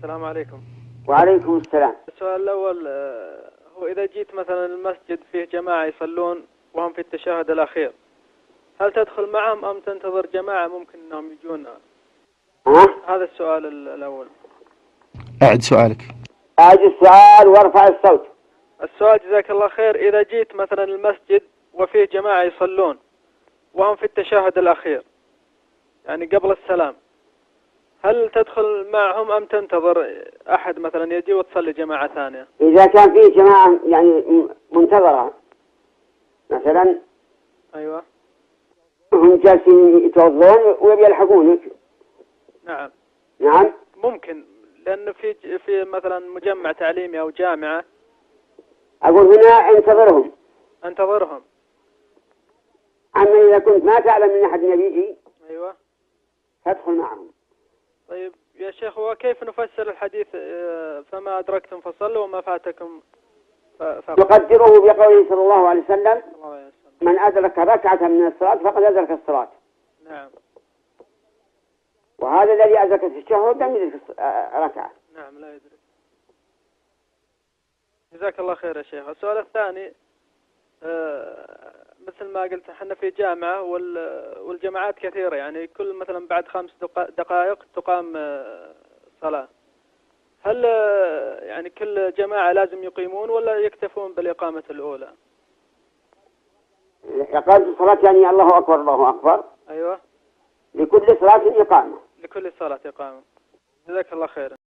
السلام عليكم. وعليكم السلام. السؤال الأول هو إذا جيت مثلا المسجد فيه جماعة يصلون وهم في التشهد الأخير، هل تدخل معهم أم تنتظر جماعة ممكن أنهم يجون؟ هذا السؤال الأول. أعد سؤالك. أعد السؤال وارفع الصوت. السؤال جزاك الله خير، إذا جيت مثلا المسجد وفيه جماعة يصلون وهم في التشهد الأخير يعني قبل السلام، هل تدخل معهم أم تنتظر أحد مثلا يجي وتصلي جماعة ثانية؟ إذا كان فيه جماعة يعني منتظرة مثلا، أيوة. هم جالسين يتوضون ويبي يلحقونك. نعم. نعم. ممكن، لأنه في مثلا مجمع تعليمي أو جامعة. أقول هنا انتظرهم. أما إذا كنت ما تعلم من أحد يجي، أيوة، تدخل معهم. طيب يا شيخ، وكيف نفسر الحديث فما أدركتم فصلوا وما فاتكم نقدره بقوله صلى الله عليه وسلم: من أدرك ركعة من الصلاة فقد أدرك الصلاة. نعم. وهذا الذي أدرك التشهد لم يدرك ركعة. نعم، لا يدرك. جزاك الله خير يا شيخ. السؤال الثاني، مثل ما قلت احنا في جامعة والجماعات كثيرة، يعني كل مثلا بعد 5 دقائق تقام صلاة. هل يعني كل جماعة لازم يقيمون ولا يكتفون بالإقامة الأولى؟ إقامة الصلاة يعني الله أكبر الله أكبر. أيوة. لكل صلاة إقامة. لكل صلاة إقامة. جزاك الله خير.